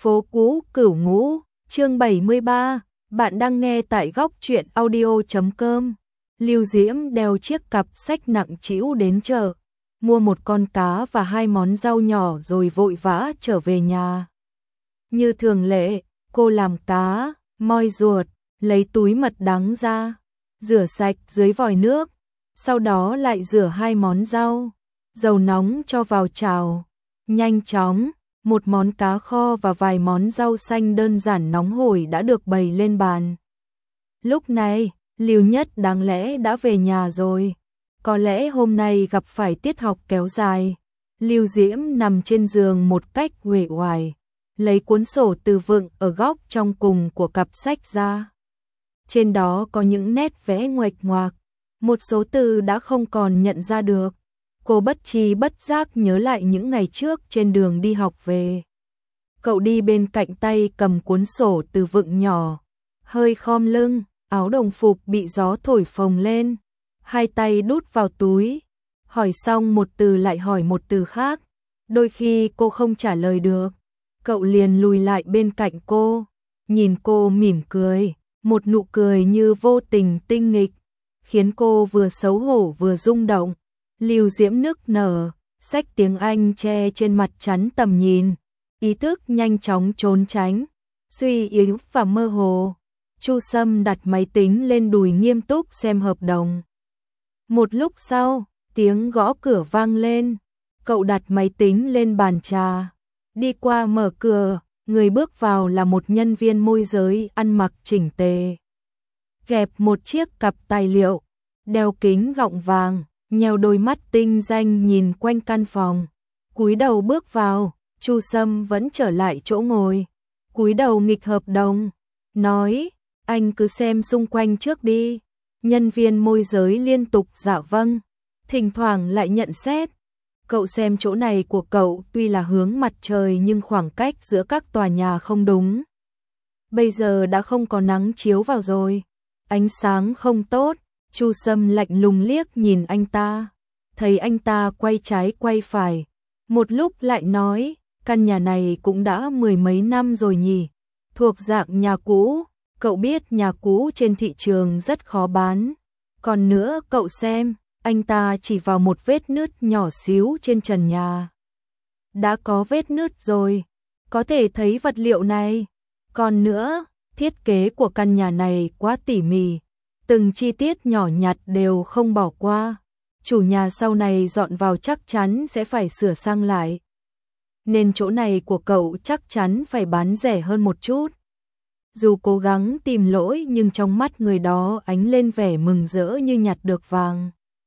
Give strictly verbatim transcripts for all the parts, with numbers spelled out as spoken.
Phố cũ Cửu Ngũ, chương bảy mươi ba, bạn đang nghe tại góc truyện audio chấm com. Lưu Diễm đeo chiếc cặp sách nặng trĩu đến chợ, mua một con cá và hai món rau nhỏ rồi vội vã trở về nhà. Như thường lệ, cô làm cá, moi ruột, lấy túi mật đắng ra, rửa sạch dưới vòi nước, sau đó lại rửa hai món rau, dầu nóng cho vào chảo, nhanh chóng. Một món cá kho và vài món rau xanh đơn giản nóng hổi đã được bày lên bàn. Lúc này, Lưu Nhất đáng lẽ đã về nhà rồi. Có lẽ hôm nay gặp phải tiết học kéo dài. Lưu Diễm nằm trên giường một cách uể oải, lấy cuốn sổ từ vựng ở góc trong cùng của cặp sách ra. Trên đó có những nét vẽ nguệch ngoạc, một số từ đã không còn nhận ra được. Cô bất tri bất giác nhớ lại những ngày trước trên đường đi học về. Cậu đi bên cạnh tay cầm cuốn sổ từ vựng nhỏ, hơi khom lưng, áo đồng phục bị gió thổi phồng lên, hai tay đút vào túi, hỏi xong một từ lại hỏi một từ khác. Đôi khi cô không trả lời được, cậu liền lùi lại bên cạnh cô, nhìn cô mỉm cười, một nụ cười như vô tình tinh nghịch, khiến cô vừa xấu hổ vừa rung động. Lưu Diễm nức nở, sách tiếng Anh che trên mặt chắn tầm nhìn, ý thức nhanh chóng trốn tránh, suy yếu và mơ hồ. Chu Sâm đặt máy tính lên đùi nghiêm túc xem hợp đồng. Một lúc sau, tiếng gõ cửa vang lên, cậu đặt máy tính lên bàn trà, đi qua mở cửa, người bước vào là một nhân viên môi giới ăn mặc chỉnh tề. Gẹp một chiếc cặp tài liệu, đeo kính gọng vàng, nheo đôi mắt tinh danh nhìn quanh căn phòng, cúi đầu bước vào. Chu Sâm vẫn trở lại chỗ ngồi, cúi đầu nghịch hợp đồng, nói, anh cứ xem xung quanh trước đi. Nhân viên môi giới liên tục dạ vâng, thỉnh thoảng lại nhận xét, cậu xem chỗ này của cậu tuy là hướng mặt trời nhưng khoảng cách giữa các tòa nhà không đúng. Bây giờ đã không có nắng chiếu vào rồi, ánh sáng không tốt. Chu Sâm lạnh lùng liếc nhìn anh ta, thấy anh ta quay trái quay phải, một lúc lại nói, căn nhà này cũng đã mười mấy năm rồi nhỉ, thuộc dạng nhà cũ, cậu biết nhà cũ trên thị trường rất khó bán. Còn nữa cậu xem, anh ta chỉ vào một vết nứt nhỏ xíu trên trần nhà. Đã có vết nứt rồi, có thể thấy vật liệu này. Còn nữa, thiết kế của căn nhà này quá tỉ mỉ, từng chi tiết nhỏ nhặt đều không bỏ qua. Chủ nhà sau này dọn vào chắc chắn sẽ phải sửa sang lại. Nên chỗ này của cậu chắc chắn phải bán rẻ hơn một chút. Dù cố gắng tìm lỗi nhưng trong mắt người đó ánh lên vẻ mừng rỡ như nhặt được vàng.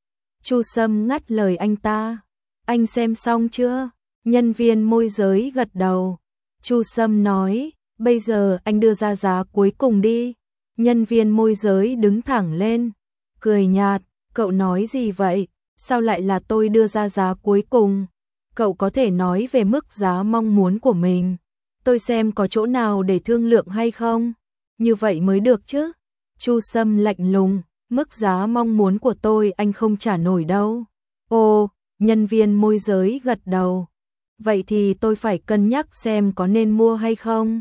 Chu Sâm ngắt lời anh ta. Anh xem xong chưa? Nhân viên môi giới gật đầu. Chu Sâm nói, bây giờ anh đưa ra giá cuối cùng đi. Nhân viên môi giới đứng thẳng lên, cười nhạt, cậu nói gì vậy? Sao lại là tôi đưa ra giá cuối cùng? Cậu có thể nói về mức giá mong muốn của mình. Tôi xem có chỗ nào để thương lượng hay không? Như vậy mới được chứ. Chu Sâm lạnh lùng, mức giá mong muốn của tôi anh không trả nổi đâu. Ồ, nhân viên môi giới gật đầu. Vậy thì tôi phải cân nhắc xem có nên mua hay không.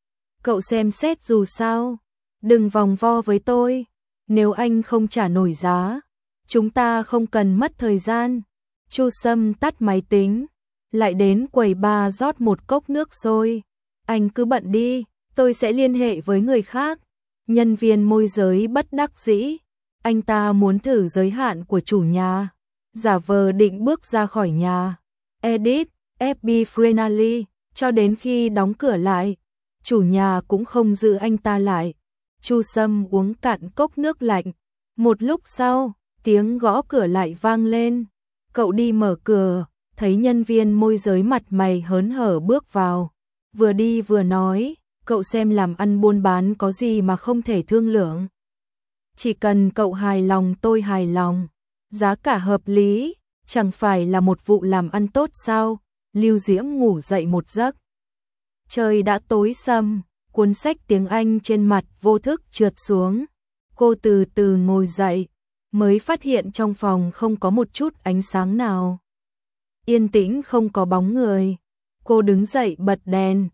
Cậu xem xét dù sao. Đừng vòng vo với tôi, nếu anh không trả nổi giá, chúng ta không cần mất thời gian. Chu Sâm tắt máy tính, lại đến quầy bar rót một cốc nước sôi. Anh cứ bận đi, tôi sẽ liên hệ với người khác. Nhân viên môi giới bất đắc dĩ, anh ta muốn thử giới hạn của chủ nhà, giả vờ định bước ra khỏi nhà. Edit, ép bê Frenally, cho đến khi đóng cửa lại, chủ nhà cũng không giữ anh ta lại. Chu Sâm uống cạn cốc nước lạnh. Một lúc sau, tiếng gõ cửa lại vang lên. Cậu đi mở cửa, thấy nhân viên môi giới mặt mày hớn hở bước vào. Vừa đi vừa nói, cậu xem làm ăn buôn bán có gì mà không thể thương lượng. Chỉ cần cậu hài lòng tôi hài lòng, giá cả hợp lý, chẳng phải là một vụ làm ăn tốt sao? Lưu Diễm ngủ dậy một giấc. Trời đã tối sầm. Cuốn sách tiếng Anh trên mặt vô thức trượt xuống. Cô từ từ ngồi dậy, mới phát hiện trong phòng không có một chút ánh sáng nào. Yên tĩnh không có bóng người. Cô đứng dậy bật đèn,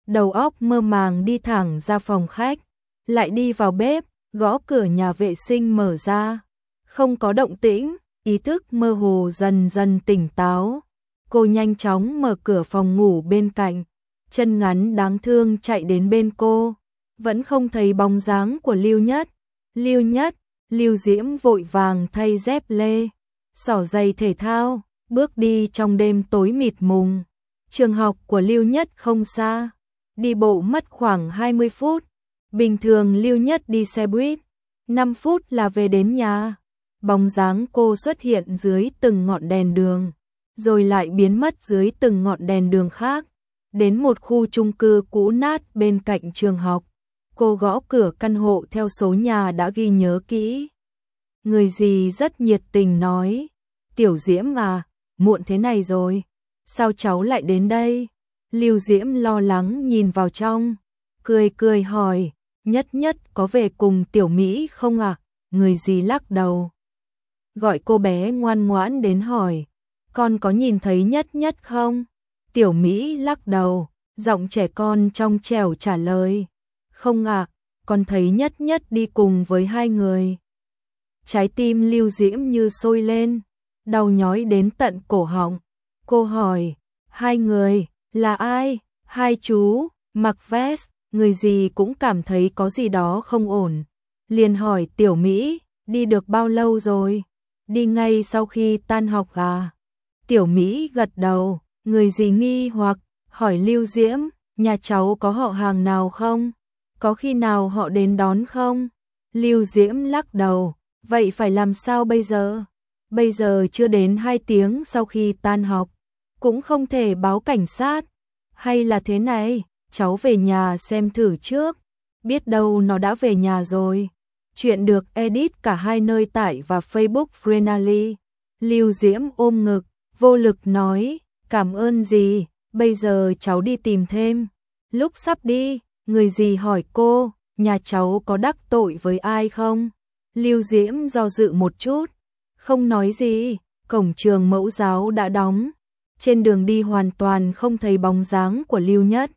đầu óc mơ màng đi thẳng ra phòng khách, lại đi vào bếp, gõ cửa nhà vệ sinh mở ra. Không có động tĩnh, ý thức mơ hồ dần dần tỉnh táo. Cô nhanh chóng mở cửa phòng ngủ bên cạnh, chân ngắn đáng thương chạy đến bên cô, vẫn không thấy bóng dáng của Lưu Nhất. Lưu Nhất, Lưu Diễm vội vàng thay dép lê, xỏ giày thể thao, bước đi trong đêm tối mịt mùng. Trường học của Lưu Nhất không xa, đi bộ mất khoảng hai mươi phút. Bình thường Lưu Nhất đi xe buýt, năm phút là về đến nhà. Bóng dáng cô xuất hiện dưới từng ngọn đèn đường, rồi lại biến mất dưới từng ngọn đèn đường khác. Đến một khu chung cư cũ nát bên cạnh trường học, cô gõ cửa căn hộ theo số nhà đã ghi nhớ kỹ. Người gì rất nhiệt tình nói, Tiểu Diễm à, muộn thế này rồi, sao cháu lại đến đây? Lưu Diễm lo lắng nhìn vào trong, cười cười hỏi, Nhất Nhất có về cùng Tiểu Mỹ không ạ? À? Người gì lắc đầu, gọi cô bé ngoan ngoãn đến hỏi, con có nhìn thấy Nhất Nhất không? Tiểu Mỹ lắc đầu, giọng trẻ con trong trẻo trả lời, không ạ, à, con thấy Nhất Nhất đi cùng với hai người. Trái tim Lưu Diễm như sôi lên, đau nhói đến tận cổ họng. Cô hỏi, hai người, là ai? Hai chú, mặc vest, người gì cũng cảm thấy có gì đó không ổn. Liền hỏi Tiểu Mỹ, đi được bao lâu rồi? Đi ngay sau khi tan học à? Tiểu Mỹ gật đầu, người gì nghi hoặc, hỏi Lưu Diễm, nhà cháu có họ hàng nào không? Có khi nào họ đến đón không? Lưu Diễm lắc đầu, vậy phải làm sao bây giờ? Bây giờ chưa đến hai tiếng sau khi tan học, cũng không thể báo cảnh sát. Hay là thế này, cháu về nhà xem thử trước, biết đâu nó đã về nhà rồi. Chuyện được edit cả hai nơi tải và Facebook Friendly. Lưu Diễm ôm ngực, vô lực nói, cảm ơn dì, bây giờ cháu đi tìm thêm. Lúc sắp đi, người dì hỏi cô, nhà cháu có đắc tội với ai không? Lưu Diễm do dự một chút, không nói gì. Cổng trường mẫu giáo đã đóng, trên đường đi hoàn toàn không thấy bóng dáng của Lưu Nhất.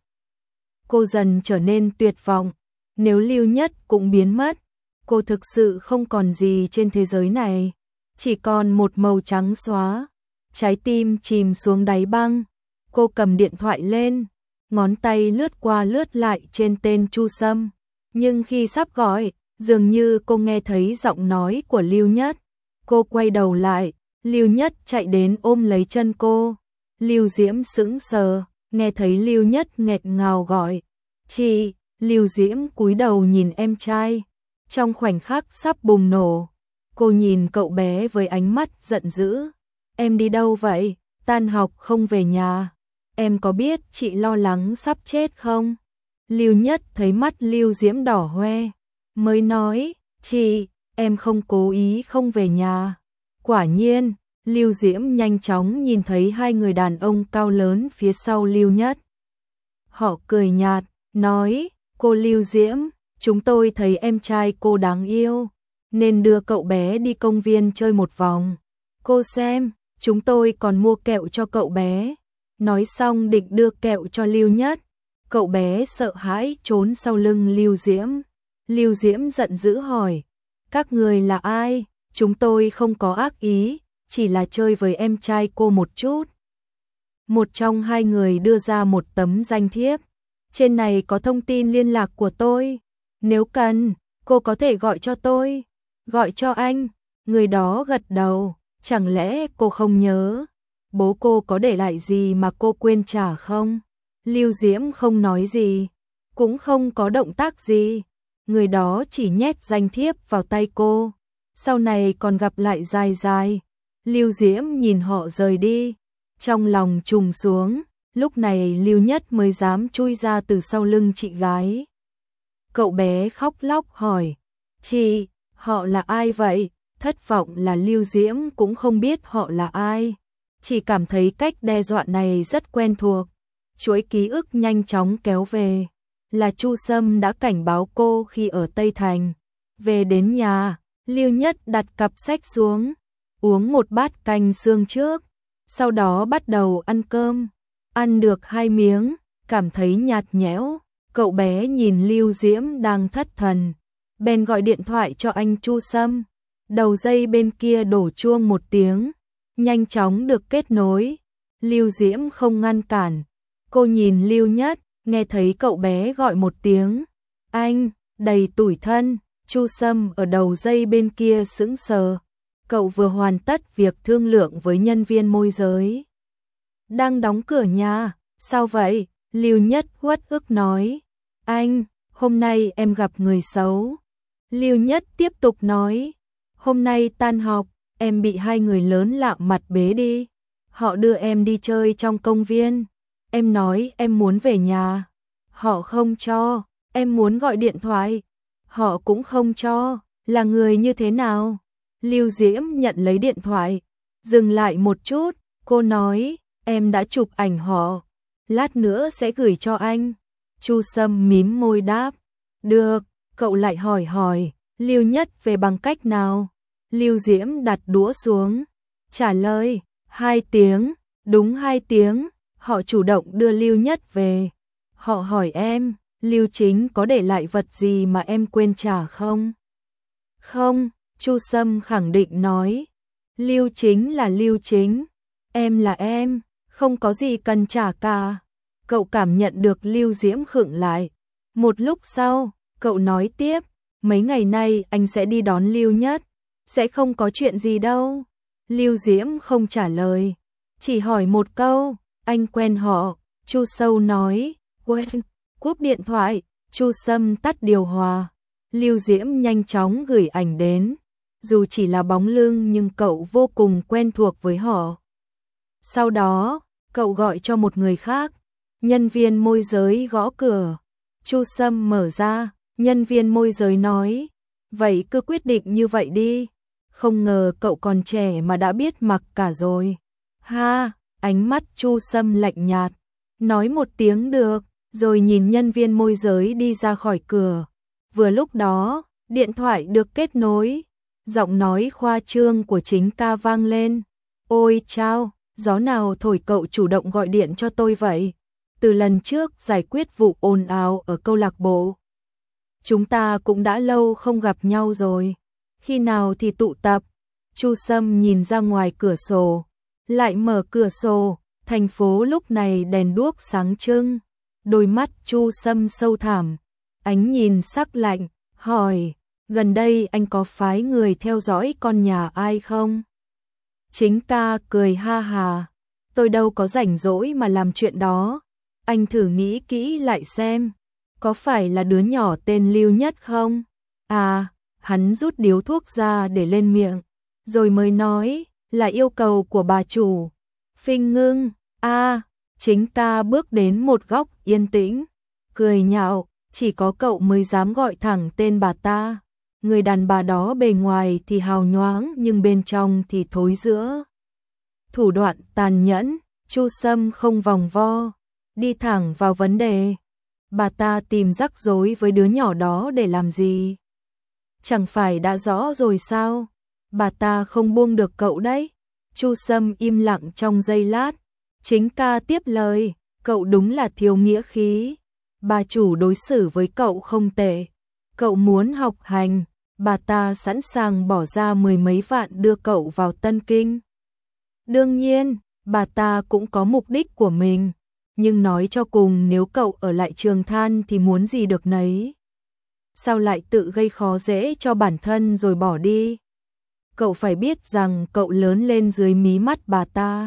Cô dần trở nên tuyệt vọng, nếu Lưu Nhất cũng biến mất, cô thực sự không còn gì trên thế giới này, chỉ còn một màu trắng xóa. Trái tim chìm xuống đáy băng, cô cầm điện thoại lên, ngón tay lướt qua lướt lại trên tên Chu Sâm, nhưng khi sắp gọi, dường như cô nghe thấy giọng nói của Lưu Nhất. Cô quay đầu lại, Lưu Nhất chạy đến ôm lấy chân cô. Lưu Diễm sững sờ, nghe thấy Lưu Nhất nghẹt ngào gọi, chị. Lưu Diễm cúi đầu nhìn em trai, trong khoảnh khắc sắp bùng nổ, cô nhìn cậu bé với ánh mắt giận dữ. Em đi đâu vậy? Tan học không về nhà. Em có biết chị lo lắng sắp chết không? Lưu Nhất thấy mắt Lưu Diễm đỏ hoe, mới nói, chị, em không cố ý không về nhà. Quả nhiên, Lưu Diễm nhanh chóng nhìn thấy hai người đàn ông cao lớn phía sau Lưu Nhất. Họ cười nhạt, nói, cô Lưu Diễm, chúng tôi thấy em trai cô đáng yêu, nên đưa cậu bé đi công viên chơi một vòng. Cô xem, chúng tôi còn mua kẹo cho cậu bé. Nói xong định đưa kẹo cho Lưu Nhất. Cậu bé sợ hãi trốn sau lưng Lưu Diễm. Lưu Diễm giận dữ hỏi, các người là ai? Chúng tôi không có ác ý, chỉ là chơi với em trai cô một chút. Một trong hai người đưa ra một tấm danh thiếp. Trên này có thông tin liên lạc của tôi. Nếu cần, cô có thể gọi cho tôi. Gọi cho anh. Người đó gật đầu. Chẳng lẽ cô không nhớ bố cô có để lại gì mà cô quên trả không? Lưu Diễm không nói gì, cũng không có động tác gì. Người đó chỉ nhét danh thiếp vào tay cô. Sau này còn gặp lại dài dài. Lưu Diễm nhìn họ rời đi, trong lòng trùng xuống. Lúc này Lưu Nhất mới dám chui ra từ sau lưng chị gái. Cậu bé khóc lóc hỏi, chị, họ là ai vậy? Thất vọng là Lưu Diễm cũng không biết họ là ai, chỉ cảm thấy cách đe dọa này rất quen thuộc. Chuỗi ký ức nhanh chóng kéo về, là Chu Sâm đã cảnh báo cô khi ở Tây Thành. Về đến nhà, Lưu Nhất đặt cặp sách xuống, uống một bát canh xương trước, sau đó bắt đầu ăn cơm. Ăn được hai miếng, cảm thấy nhạt nhẽo. Cậu bé nhìn Lưu Diễm đang thất thần, bèn gọi điện thoại cho anh Chu Sâm. Đầu dây bên kia đổ chuông một tiếng, nhanh chóng được kết nối. Lưu Diễm không ngăn cản. Cô nhìn Lưu Nhất, nghe thấy cậu bé gọi một tiếng anh, đầy tủi thân. Chu Sâm ở đầu dây bên kia sững sờ. Cậu vừa hoàn tất việc thương lượng với nhân viên môi giới, đang đóng cửa nhà. Sao vậy? Lưu Nhất uất ức nói. Anh, hôm nay em gặp người xấu. Lưu Nhất tiếp tục nói. Hôm nay tan học, em bị hai người lớn lạ mặt bế đi. Họ đưa em đi chơi trong công viên. Em nói em muốn về nhà. Họ không cho. Em muốn gọi điện thoại. Họ cũng không cho. Là người như thế nào? Lưu Diễm nhận lấy điện thoại. Dừng lại một chút, cô nói, em đã chụp ảnh họ. Lát nữa sẽ gửi cho anh. Chu Sâm mím môi đáp. Được. Cậu lại hỏi hỏi, Lưu Nhất về bằng cách nào? Lưu Diễm đặt đũa xuống. Trả lời, hai tiếng. Đúng hai tiếng. Họ chủ động đưa Lưu Nhất về. Họ hỏi em, Lưu Chính có để lại vật gì mà em quên trả không? Không, Chu Sâm khẳng định nói. Lưu Chính là Lưu Chính. Em là em, không có gì cần trả cả. Cậu cảm nhận được Lưu Diễm khựng lại. Một lúc sau, cậu nói tiếp, mấy ngày nay anh sẽ đi đón Lưu Nhất. Sẽ không có chuyện gì đâu. Lưu Diễm không trả lời, chỉ hỏi một câu, anh quen họ? Chu Sâu nói, quen. Cúp điện thoại, Chu Sâm tắt điều hòa. Lưu Diễm nhanh chóng gửi ảnh đến. Dù chỉ là bóng lưng nhưng cậu vô cùng quen thuộc với họ. Sau đó, cậu gọi cho một người khác. Nhân viên môi giới gõ cửa. Chu Sâm mở ra, nhân viên môi giới nói, vậy cứ quyết định như vậy đi. Không ngờ cậu còn trẻ mà đã biết mặc cả rồi. Ha, ánh mắt Chu Sâm lạnh nhạt, nói một tiếng được, rồi nhìn nhân viên môi giới đi ra khỏi cửa. Vừa lúc đó, điện thoại được kết nối. Giọng nói khoa trương của Chính Ca vang lên. Ôi chao, gió nào thổi cậu chủ động gọi điện cho tôi vậy? Từ lần trước giải quyết vụ ồn ào ở câu lạc bộ, chúng ta cũng đã lâu không gặp nhau rồi. Khi nào thì tụ tập? Chu Sâm nhìn ra ngoài cửa sổ, lại mở cửa sổ. Thành phố lúc này đèn đuốc sáng trưng. Đôi mắt Chu Sâm sâu thẳm, ánh nhìn sắc lạnh, hỏi, gần đây anh có phái người theo dõi con nhà ai không? Chính Ca cười ha hà, tôi đâu có rảnh rỗi mà làm chuyện đó. Anh thử nghĩ kỹ lại xem, có phải là đứa nhỏ tên Lưu Nhất không? À, hắn rút điếu thuốc ra để lên miệng, rồi mới nói, là yêu cầu của bà chủ. Phinh ngưng, a, Chính Ca bước đến một góc yên tĩnh, cười nhạo, chỉ có cậu mới dám gọi thẳng tên bà ta. Người đàn bà đó bề ngoài thì hào nhoáng nhưng bên trong thì thối rữa. Thủ đoạn tàn nhẫn, Chu Sâm không vòng vo, đi thẳng vào vấn đề. Bà ta tìm rắc rối với đứa nhỏ đó để làm gì? Chẳng phải đã rõ rồi sao? Bà ta không buông được cậu đấy. Chu Sâm im lặng trong giây lát. Chính Ca tiếp lời, cậu đúng là thiếu nghĩa khí. Bà chủ đối xử với cậu không tệ. Cậu muốn học hành, bà ta sẵn sàng bỏ ra mười mấy vạn đưa cậu vào Tân Kinh. Đương nhiên, bà ta cũng có mục đích của mình. Nhưng nói cho cùng nếu cậu ở lại Trường Than thì muốn gì được nấy. Sao lại tự gây khó dễ cho bản thân rồi bỏ đi? Cậu phải biết rằng cậu lớn lên dưới mí mắt bà ta.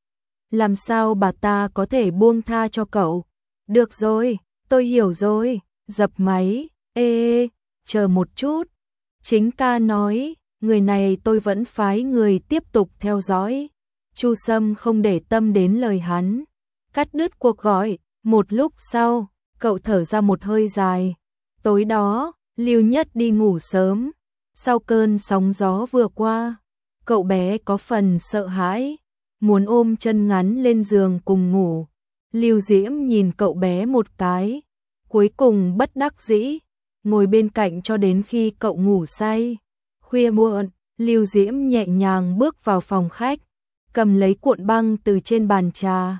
Làm sao bà ta có thể buông tha cho cậu? Được rồi, tôi hiểu rồi. Dập máy. Ê, ê, chờ một chút. Chính Ca nói, người này tôi vẫn phái người tiếp tục theo dõi. Chu Sâm không để tâm đến lời hắn, cắt đứt cuộc gọi. Một lúc sau, cậu thở ra một hơi dài. Tối đó, Lưu Nhất đi ngủ sớm. Sau cơn sóng gió vừa qua, cậu bé có phần sợ hãi, muốn ôm chân ngắn lên giường cùng ngủ. Lưu Diễm nhìn cậu bé một cái, cuối cùng bất đắc dĩ, ngồi bên cạnh cho đến khi cậu ngủ say. Khuya muộn, Lưu Diễm nhẹ nhàng bước vào phòng khách, cầm lấy cuộn băng từ trên bàn trà.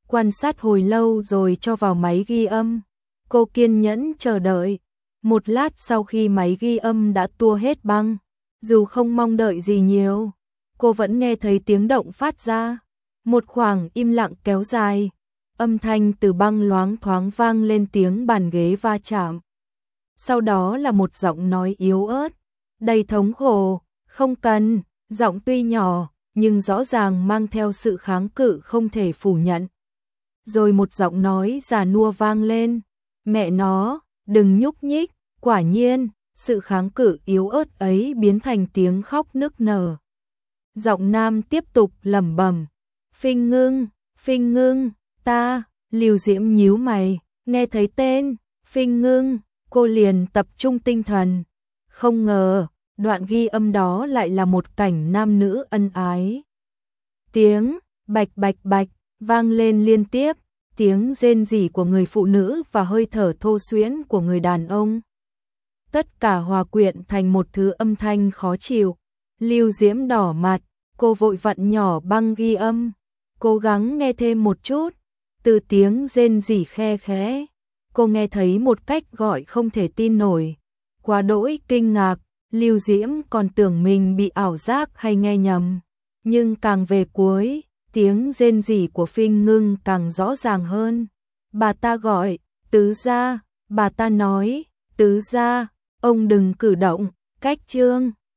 quan sát hồi lâu rồi cho vào máy ghi âm. Cô kiên nhẫn chờ đợi. Một lát sau khi máy ghi âm đã tua hết băng, dù không mong đợi gì nhiều, cô vẫn nghe thấy tiếng động phát ra. Một khoảng im lặng kéo dài, âm thanh từ băng loáng thoáng vang lên tiếng bàn ghế va chạm. Sau đó là một giọng nói yếu ớt, đầy thống khổ, không cần, giọng tuy nhỏ, nhưng rõ ràng mang theo sự kháng cự không thể phủ nhận. Rồi một giọng nói già nua vang lên, mẹ nó, đừng nhúc nhích, quả nhiên, sự kháng cự yếu ớt ấy biến thành tiếng khóc nức nở. Giọng nam tiếp tục lẩm bẩm, Phinh Ngưng, Phinh Ngưng, ta, Lưu Diễm nhíu mày, nghe thấy tên, Phinh Ngưng, cô liền tập trung tinh thần. Không ngờ, đoạn ghi âm đó lại là một cảnh nam nữ ân ái. Tiếng bạch bạch bạch vang lên liên tiếp, tiếng rên rỉ của người phụ nữ và hơi thở thô xuyễn của người đàn ông. Tất cả hòa quyện thành một thứ âm thanh khó chịu. Lưu Diễm đỏ mặt, cô vội vặn nhỏ băng ghi âm, cố gắng nghe thêm một chút. Từ tiếng rên rỉ khe khẽ, cô nghe thấy một cách gọi không thể tin nổi. Quá đỗi kinh ngạc, Lưu Diễm còn tưởng mình bị ảo giác hay nghe nhầm. Nhưng càng về cuối, tiếng rên rỉ của Phinh Ngưng càng rõ ràng hơn. Bà ta gọi, tứ gia, bà ta nói, tứ gia, ông đừng cử động, cách trương.